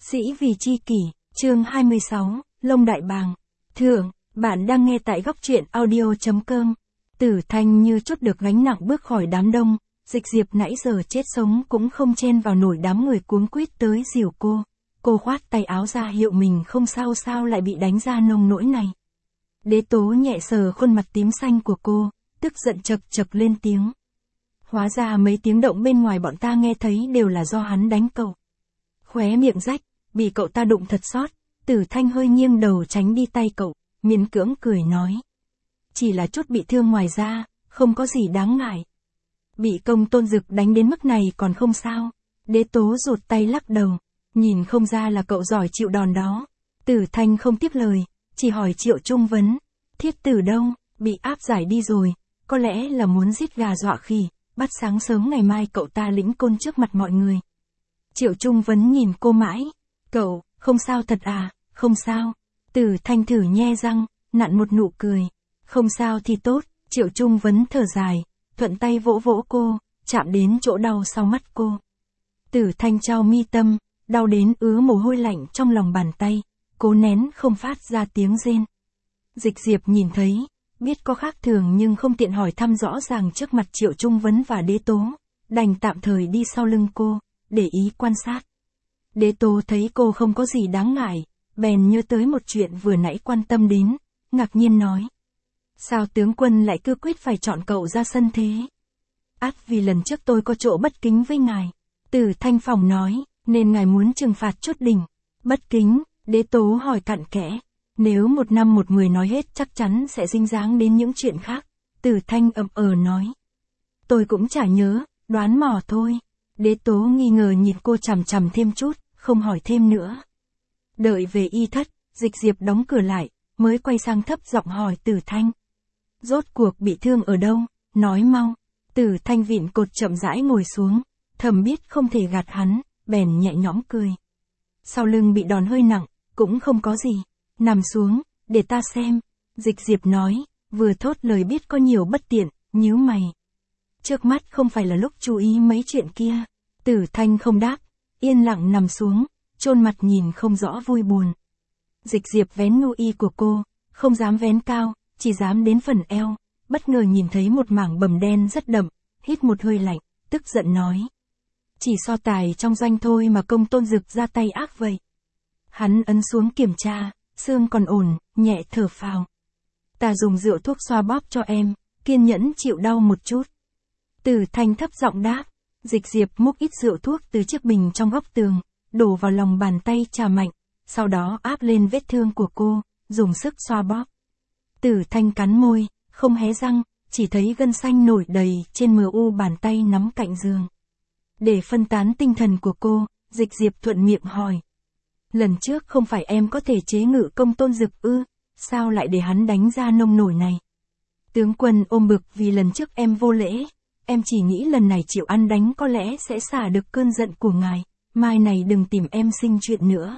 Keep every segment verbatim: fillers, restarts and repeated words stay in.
Sĩ vì chi kỷ, chương hai mươi sáu, Lông Đại Bàng. Thượng, bạn đang nghe tại góc truyện audio.com. Tử Thanh như chút được gánh nặng bước khỏi đám đông, Dịch Diệp nãy giờ chết sống cũng không chen vào nổi đám người cuống quýt tới dìu cô. Cô khoát tay áo ra hiệu mình không sao sao lại bị đánh ra nông nỗi này. Đế Tố nhẹ sờ khuôn mặt tím xanh của cô, tức giận chật chật lên tiếng. Hóa ra mấy tiếng động bên ngoài bọn ta nghe thấy đều là do hắn đánh cậu. Khóe miệng rách, bị cậu ta đụng thật xót, Tử Thanh hơi nghiêng đầu tránh đi tay cậu, miễn cưỡng cười nói. Chỉ là chút bị thương ngoài da, không có gì đáng ngại. Bị Công Tôn Dực đánh đến mức này còn không sao. Đế Tố rụt tay lắc đầu, nhìn không ra là cậu giỏi chịu đòn đó. Tử Thanh không tiếp lời, chỉ hỏi Triệu Trung Vấn. Thiết Tử đâu, bị áp giải đi rồi, có lẽ là muốn giết gà dọa khỉ, bắt sáng sớm ngày mai cậu ta lĩnh côn trước mặt mọi người. Triệu Trung Vấn nhìn cô mãi. Cậu, không sao thật à, không sao. Tử Thanh thử nhe răng, nặn một nụ cười. Không sao thì tốt, Triệu Trung Vấn thở dài, thuận tay vỗ vỗ cô, chạm đến chỗ đau sau mắt cô. Tử Thanh trao mi tâm, đau đến ứa mồ hôi lạnh trong lòng bàn tay, cố nén không phát ra tiếng rên. Dịch Diệp nhìn thấy, biết có khác thường nhưng không tiện hỏi thăm rõ ràng trước mặt Triệu Trung Vấn và Đế Tố, đành tạm thời đi sau lưng cô, để ý quan sát. Đế Tố thấy cô không có gì đáng ngại, bèn nhớ tới một chuyện vừa nãy quan tâm đến, ngạc nhiên nói. Sao tướng quân lại cứ quyết phải chọn cậu ra sân thế? Át vì lần trước tôi có chỗ bất kính với ngài. Tử Thanh Phòng nói, nên ngài muốn trừng phạt chút đỉnh. Bất kính, Đế Tố hỏi cặn kẽ. Nếu một năm một người nói hết chắc chắn sẽ dính dáng đến những chuyện khác. Tử Thanh ậm ờ nói. Tôi cũng chả nhớ, đoán mò thôi. Đế Tố nghi ngờ nhìn cô chằm chằm thêm chút, không hỏi thêm nữa. Đợi về y thất, Dịch Diệp đóng cửa lại, mới quay sang thấp giọng hỏi Tử Thanh. Rốt cuộc bị thương ở đâu, nói mau. Tử Thanh vịn cột chậm rãi ngồi xuống, thầm biết không thể gạt hắn, bèn nhẹ nhõm cười. Sau lưng bị đòn hơi nặng, cũng không có gì. Nằm xuống, để ta xem. Dịch Diệp nói, vừa thốt lời biết có nhiều bất tiện, nhíu mày. Trước mắt không phải là lúc chú ý mấy chuyện kia. Tử Thanh không đáp, yên lặng nằm xuống, chôn mặt nhìn không rõ vui buồn. Dịch Diệp vén ngu y của cô, không dám vén cao, chỉ dám đến phần eo, bất ngờ nhìn thấy một mảng bầm đen rất đậm, hít một hơi lạnh, tức giận nói. Chỉ so tài trong doanh thôi mà Công Tôn Dực ra tay ác vậy. Hắn ấn xuống kiểm tra, xương còn ổn, nhẹ thở phào. Ta dùng rượu thuốc xoa bóp cho em, kiên nhẫn chịu đau một chút. Tử Thanh thấp giọng đáp. Dịch Diệp múc ít rượu thuốc từ chiếc bình trong góc tường, đổ vào lòng bàn tay chà mạnh, sau đó áp lên vết thương của cô, dùng sức xoa bóp. Tử Thanh cắn môi, không hé răng, chỉ thấy gân xanh nổi đầy trên mờ u bàn tay nắm cạnh giường. Để phân tán tinh thần của cô, Dịch Diệp thuận miệng hỏi. Lần trước không phải em có thể chế ngự Công Tôn Dực ư, sao lại để hắn đánh ra nông nổi này? Tướng quân ôm bực vì lần trước em vô lễ. Em chỉ nghĩ lần này chịu ăn đánh có lẽ sẽ xả được cơn giận của ngài, mai này đừng tìm em sinh chuyện nữa.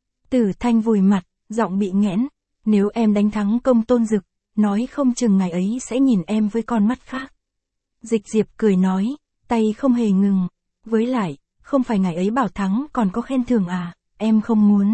Tử Thanh vùi mặt, giọng bị nghẽn, nếu em đánh thắng Công Tôn Dực, nói không chừng ngài ấy sẽ nhìn em với con mắt khác. Dịch Diệp cười nói, tay không hề ngừng, với lại, không phải ngài ấy bảo thắng còn có khen thưởng à, em không muốn.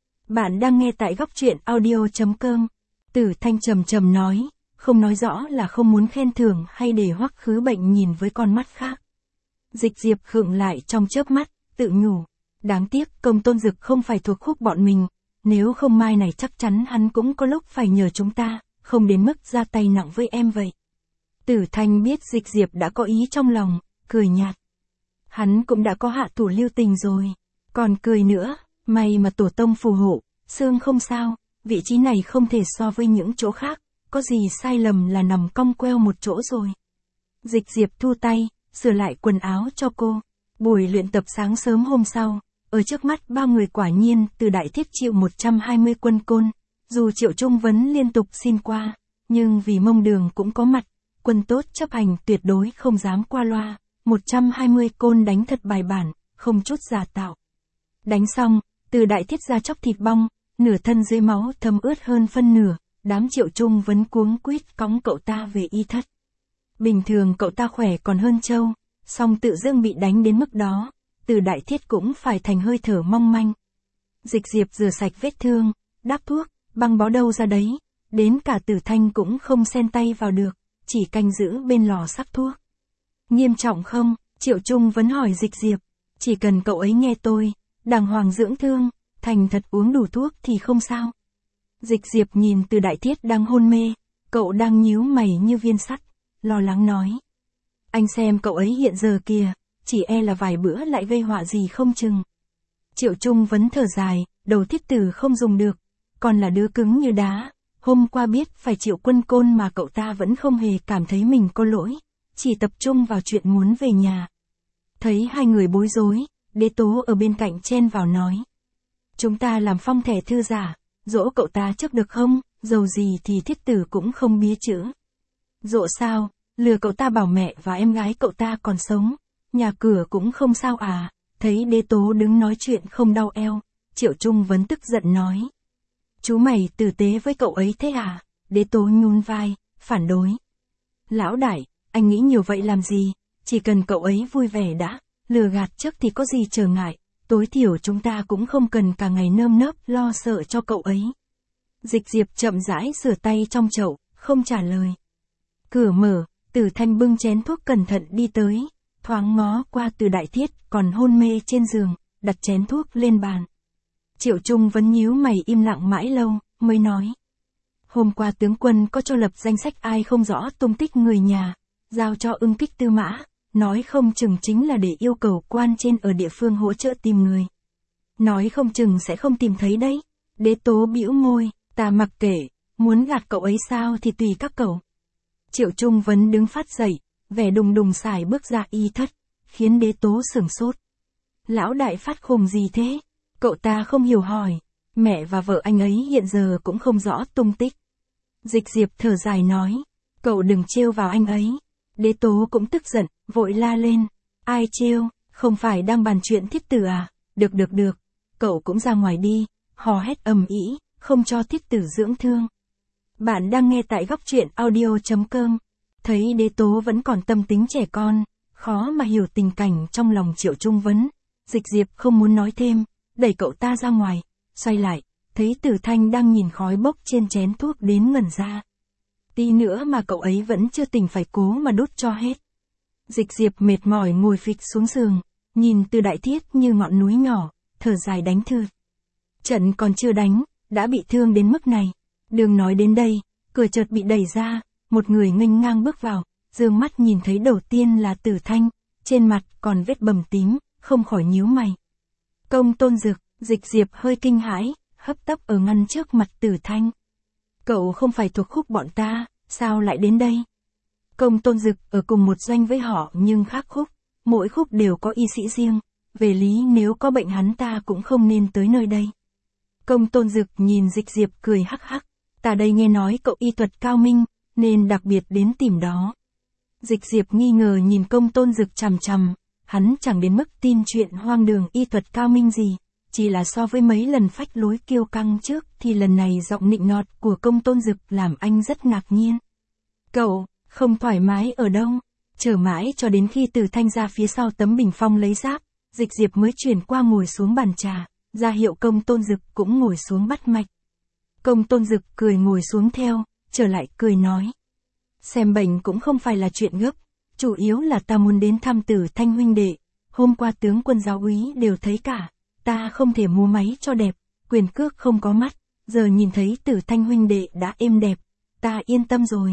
Bạn đang nghe tại góc truyện audio.com. Tử Thanh trầm trầm nói. Không nói rõ là không muốn khen thưởng hay để Hoắc Khứ Bệnh nhìn với con mắt khác. Dịch Diệp khựng lại trong chớp mắt, tự nhủ. Đáng tiếc Công Tôn Dực không phải thuộc khúc bọn mình, nếu không mai này chắc chắn hắn cũng có lúc phải nhờ chúng ta, không đến mức ra tay nặng với em vậy. Tử Thanh biết Dịch Diệp đã có ý trong lòng, cười nhạt. Hắn cũng đã có hạ thủ lưu tình rồi, còn cười nữa, may mà tổ tông phù hộ, xương không sao, vị trí này không thể so với những chỗ khác. Có gì sai lầm là nằm cong queo một chỗ rồi. Dịch Diệp thu tay, sửa lại quần áo cho cô. Buổi luyện tập sáng sớm hôm sau, ở trước mắt ba người quả nhiên từ Đại Thiết chịu một trăm hai mươi quân côn. Dù Triệu Trung Vấn liên tục xin qua, nhưng vì Mông Đường cũng có mặt, quân tốt chấp hành tuyệt đối không dám qua loa. một trăm hai mươi côn đánh thật bài bản, không chút giả tạo. Đánh xong, từ Đại Thiết ra chóc thịt bong, nửa thân dưới máu thấm ướt hơn phân nửa. Đám Triệu Trung Vấn cuống quýt cõng cậu ta về y thất. Bình thường cậu ta khỏe còn hơn trâu, song tự dưng bị đánh đến mức đó, Từ Đại Thiết cũng phải thành hơi thở mong manh. Dịch Diệp rửa sạch vết thương, đắp thuốc, băng bó đâu ra đấy, đến cả Tử Thanh cũng không xen tay vào được, chỉ canh giữ bên lò sắc thuốc. Nghiêm trọng không? Triệu Trung vẫn hỏi Dịch Diệp. Chỉ cần cậu ấy nghe tôi, đàng hoàng dưỡng thương, thành thật uống đủ thuốc thì không sao. Dịch Diệp nhìn Từ Đại Thiết đang hôn mê, cậu đang nhíu mày như viên sắt, lo lắng nói. Anh xem cậu ấy hiện giờ kìa, chỉ e là vài bữa lại gây họa gì không chừng. Triệu Trung vẫn thở dài, đầu Thiết Tử không dùng được, còn là đứa cứng như đá. Hôm qua biết phải chịu quân côn mà cậu ta vẫn không hề cảm thấy mình có lỗi, chỉ tập trung vào chuyện muốn về nhà. Thấy hai người bối rối, Đế Tố ở bên cạnh chen vào nói. Chúng ta làm phong thẻ thư giả, dỗ cậu ta trước được không, dầu gì thì Thiết Tử cũng không bía chữ. Dỗ sao, lừa cậu ta bảo mẹ và em gái cậu ta còn sống, nhà cửa cũng không sao à. Thấy Đế Tố đứng nói chuyện không đau eo, Triệu Trung vẫn tức giận nói. Chú mày tử tế với cậu ấy thế à? Đế Tố nhún vai, phản đối. Lão đại, anh nghĩ nhiều vậy làm gì, chỉ cần cậu ấy vui vẻ đã, lừa gạt trước thì có gì trở ngại, tối thiểu chúng ta cũng không cần cả ngày nơm nớp lo sợ cho cậu ấy. Dịch Diệp chậm rãi rửa tay trong chậu, không trả lời. Cửa mở, Tử Thanh bưng chén thuốc cẩn thận đi tới, thoáng ngó qua Từ Đại Thiết còn hôn mê trên giường, đặt chén thuốc lên bàn. Triệu Trung vẫn nhíu mày im lặng mãi lâu, mới nói. Hôm qua tướng quân có cho lập danh sách ai không rõ tung tích người nhà, giao cho Ưng Kích Tư Mã, nói không chừng chính là để yêu cầu quan trên ở địa phương hỗ trợ tìm người. Nói không chừng sẽ không tìm thấy đấy. Đế Tố bĩu môi, ta mặc kệ, muốn gạt cậu ấy sao thì tùy các cậu. Triệu Trung vẫn đứng phát dậy, vẻ đùng đùng xài bước ra y thất, khiến Đế Tố sửng sốt. Lão đại phát khùng gì thế? Cậu ta không hiểu hỏi, mẹ và vợ anh ấy hiện giờ cũng không rõ tung tích. Dịch Diệp thở dài nói, cậu đừng trêu vào anh ấy. Đế Tố cũng tức giận, vội la lên, ai trêu, không phải đang bàn chuyện Thiết Tử à, được được được, cậu cũng ra ngoài đi, hò hét ầm ĩ, không cho Thiết Tử dưỡng thương. Bạn đang nghe tại góc truyện audio chấm com, thấy Đế Tố vẫn còn tâm tính trẻ con, khó mà hiểu tình cảnh trong lòng Triệu Trung Vấn. Dịch Diệp không muốn nói thêm, đẩy cậu ta ra ngoài, xoay lại, thấy Tử Thanh đang nhìn khói bốc trên chén thuốc đến ngẩn ra. Tí nữa mà cậu ấy vẫn chưa tỉnh phải cố mà đốt cho hết. Dịch Diệp mệt mỏi ngồi phịch xuống giường, nhìn Từ Đại Thiết như ngọn núi nhỏ, thở dài đánh thư. Trận còn chưa đánh, đã bị thương đến mức này. Đừng nói đến đây, cửa chợt bị đẩy ra, một người nghênh ngang bước vào, dương mắt nhìn thấy đầu tiên là Tử Thanh, trên mặt còn vết bầm tím, không khỏi nhíu mày. Công Tôn Dực, Dịch Diệp hơi kinh hãi, hấp tấp ở ngăn trước mặt Tử Thanh. Cậu không phải thuộc khúc bọn ta, sao lại đến đây? Công Tôn Dực ở cùng một doanh với họ nhưng khác khúc, mỗi khúc đều có y sĩ riêng, về lý nếu có bệnh hắn ta cũng không nên tới nơi đây. Công Tôn Dực nhìn Dịch Diệp cười hắc hắc, ta đây nghe nói cậu y thuật cao minh, nên đặc biệt đến tìm đó. Dịch Diệp nghi ngờ nhìn Công Tôn Dực chằm chằm, hắn chẳng đến mức tin chuyện hoang đường y thuật cao minh gì, chỉ là so với mấy lần phách lối kiêu căng trước thì lần này giọng nịnh nọt của Công Tôn Dực làm anh rất ngạc nhiên. Cậu, không thoải mái ở đâu? Chờ mãi cho đến khi Tử Thanh ra phía sau tấm bình phong lấy giáp, Dịch Diệp mới chuyển qua ngồi xuống bàn trà, ra hiệu Công Tôn Dực cũng ngồi xuống bắt mạch. Công Tôn Dực cười ngồi xuống theo, trở lại cười nói. Xem bệnh cũng không phải là chuyện gấp, chủ yếu là ta muốn đến thăm Tử Thanh huynh đệ, hôm qua tướng quân giáo úy đều thấy cả, ta không thể múa máy cho đẹp, quyền cước không có mắt, giờ nhìn thấy Tử Thanh huynh đệ đã êm đẹp, ta yên tâm rồi.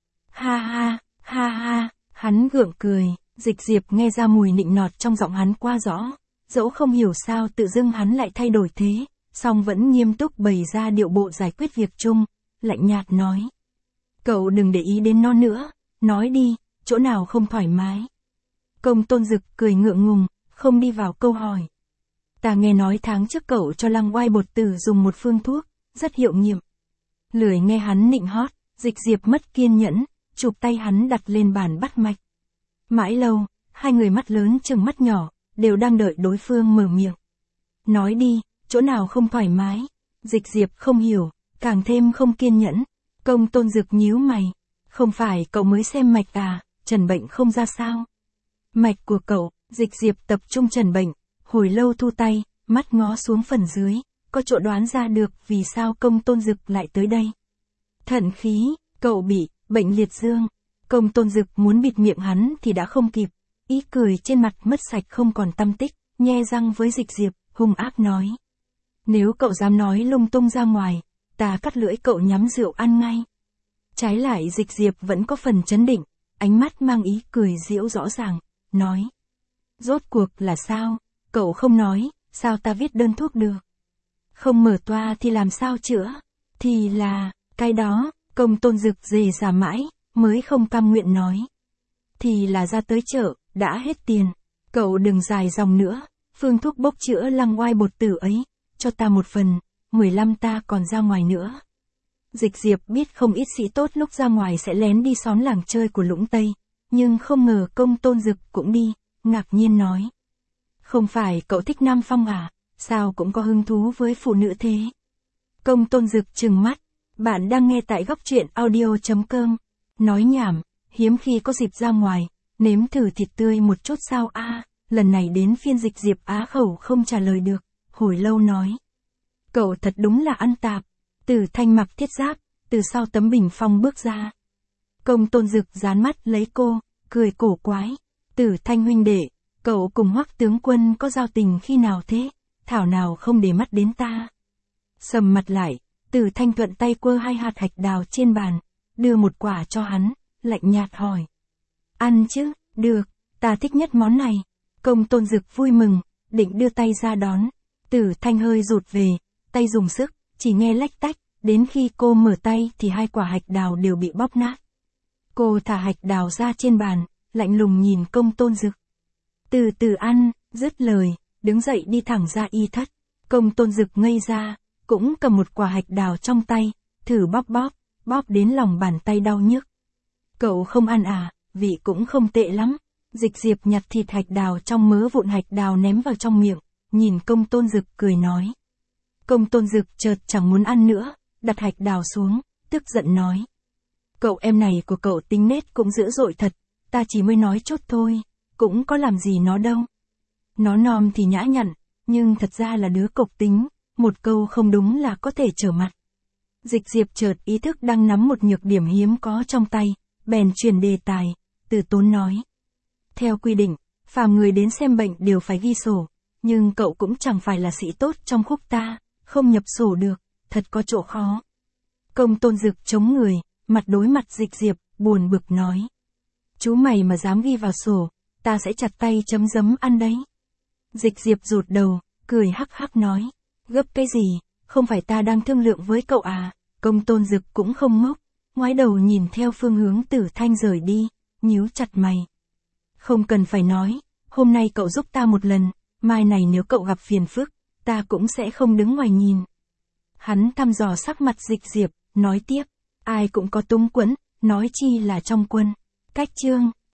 Ha ha, ha ha, hắn gượng cười, Dịch Diệp nghe ra mùi nịnh nọt trong giọng hắn qua rõ, dẫu không hiểu sao tự dưng hắn lại thay đổi thế, song vẫn nghiêm túc bày ra điệu bộ giải quyết việc chung, lạnh nhạt nói. Cậu đừng để ý đến nó nữa, nói đi, chỗ nào không thoải mái. Công Tôn Dực cười ngượng ngùng, không đi vào câu hỏi. Ta nghe nói tháng trước cậu cho Lăng Oai bột tử dùng một phương thuốc, rất hiệu nghiệm. Lười nghe hắn nịnh hót, Dịch Diệp mất kiên nhẫn, chụp tay hắn đặt lên bàn bắt mạch. Mãi lâu, hai người mắt lớn chừng mắt nhỏ, đều đang đợi đối phương mở miệng. Nói đi, chỗ nào không thoải mái. Dịch Diệp không hiểu, càng thêm không kiên nhẫn. Công Tôn Dực nhíu mày. Không phải cậu mới xem mạch à, trần bệnh không ra sao. Mạch của cậu, Dịch Diệp tập trung trần bệnh, hồi lâu thu tay, mắt ngó xuống phần dưới, có chỗ đoán ra được vì sao Công Tôn Dực lại tới đây. Thận khí, cậu bị bệnh liệt dương. Công Tôn Dực muốn bịt miệng hắn thì đã không kịp, ý cười trên mặt mất sạch không còn tăm tích, nhe răng với Dịch Diệp, hung ác nói. Nếu cậu dám nói lung tung ra ngoài, ta cắt lưỡi cậu nhắm rượu ăn ngay. Trái lại Dịch Diệp vẫn có phần chấn định, ánh mắt mang ý cười giễu rõ ràng, nói. Rốt cuộc là sao, cậu không nói, sao ta viết đơn thuốc được? Không mở toa thì làm sao chữa? Thì là, cái đó, Công Tôn Dực dề dà mãi, mới không cam nguyện nói. Thì là ra tới chợ, đã hết tiền, cậu đừng dài dòng nữa, phương thuốc bốc chữa lăng oai bột tử ấy, cho ta một phần, mười lăm ta còn ra ngoài nữa. Dịch Diệp biết không ít sĩ tốt lúc ra ngoài sẽ lén đi xón làng chơi của Lũng Tây, nhưng không ngờ Công Tôn Dực cũng đi, ngạc nhiên nói. Không phải cậu thích Nam Phong à, sao cũng có hứng thú với phụ nữ thế? Công Tôn Dực trừng mắt, bạn đang nghe tại góc truyện audio chấm com, nói nhảm, hiếm khi có dịp ra ngoài, nếm thử thịt tươi một chút sao a. À, lần này đến phiên Dịch Diệp á khẩu không trả lời được, hồi lâu nói. Cậu thật đúng là ăn tạp. Tử Thanh mặc thiết giáp, từ sau tấm bình phong bước ra. Công Tôn Dực dán mắt lấy cô, cười cổ quái. Tử Thanh huynh đệ, cậu cùng Hoắc tướng quân có giao tình khi nào thế? Thảo nào không để mắt đến ta. Sầm mặt lại, Tử Thanh thuận tay quơ hai hạt hạch đào trên bàn, đưa một quả cho hắn, lạnh nhạt hỏi. Ăn chứ, được, ta thích nhất món này. Công Tôn Dực vui mừng, định đưa tay ra đón. Tử Thanh hơi rụt về, tay dùng sức, chỉ nghe lách tách, đến khi cô mở tay thì hai quả hạch đào đều bị bóp nát. Cô thả hạch đào ra trên bàn, lạnh lùng nhìn Công Tôn Dực. Từ từ ăn, dứt lời, đứng dậy đi thẳng ra y thất. Công Tôn Dực ngây ra, cũng cầm một quả hạch đào trong tay, thử bóp bóp, bóp đến lòng bàn tay đau nhức. Cậu không ăn à, vị cũng không tệ lắm. Dịch Diệp nhặt thịt hạch đào trong mớ vụn hạch đào ném vào trong miệng, nhìn Công Tôn Dực cười nói. Công Tôn Dực chợt chẳng muốn ăn nữa, đặt hạch đào xuống, tức giận nói. Cậu em này của cậu tính nết cũng dữ dội thật, ta chỉ mới nói chút thôi, cũng có làm gì nó đâu. Nó nom thì nhã nhặn, nhưng thật ra là đứa cộc tính, một câu không đúng là có thể trở mặt. Dịch Diệp chợt ý thức đang nắm một nhược điểm hiếm có trong tay, bèn chuyển đề tài, từ tốn nói. Theo quy định, phàm người đến xem bệnh đều phải ghi sổ, nhưng cậu cũng chẳng phải là sĩ tốt trong khúc ta, không nhập sổ được, thật có chỗ khó. Công Tôn Dực chống người, mặt đối mặt Dịch Diệp, buồn bực nói. Chú mày mà dám ghi vào sổ, ta sẽ chặt tay chấm dấm ăn đấy. Dịch Diệp rụt đầu, cười hắc hắc nói. Gấp cái gì, không phải ta đang thương lượng với cậu à? Công Tôn Dực cũng không ngốc, ngoái đầu nhìn theo phương hướng Tử Thanh rời đi, nhíu chặt mày. Không cần phải nói, hôm nay cậu giúp ta một lần, mai này nếu cậu gặp phiền phức, ta cũng sẽ không đứng ngoài nhìn. Hắn thăm dò sắc mặt Dịch Diệp, nói tiếp, ai cũng có túng quẫn, nói chi là trong quân. Cách chương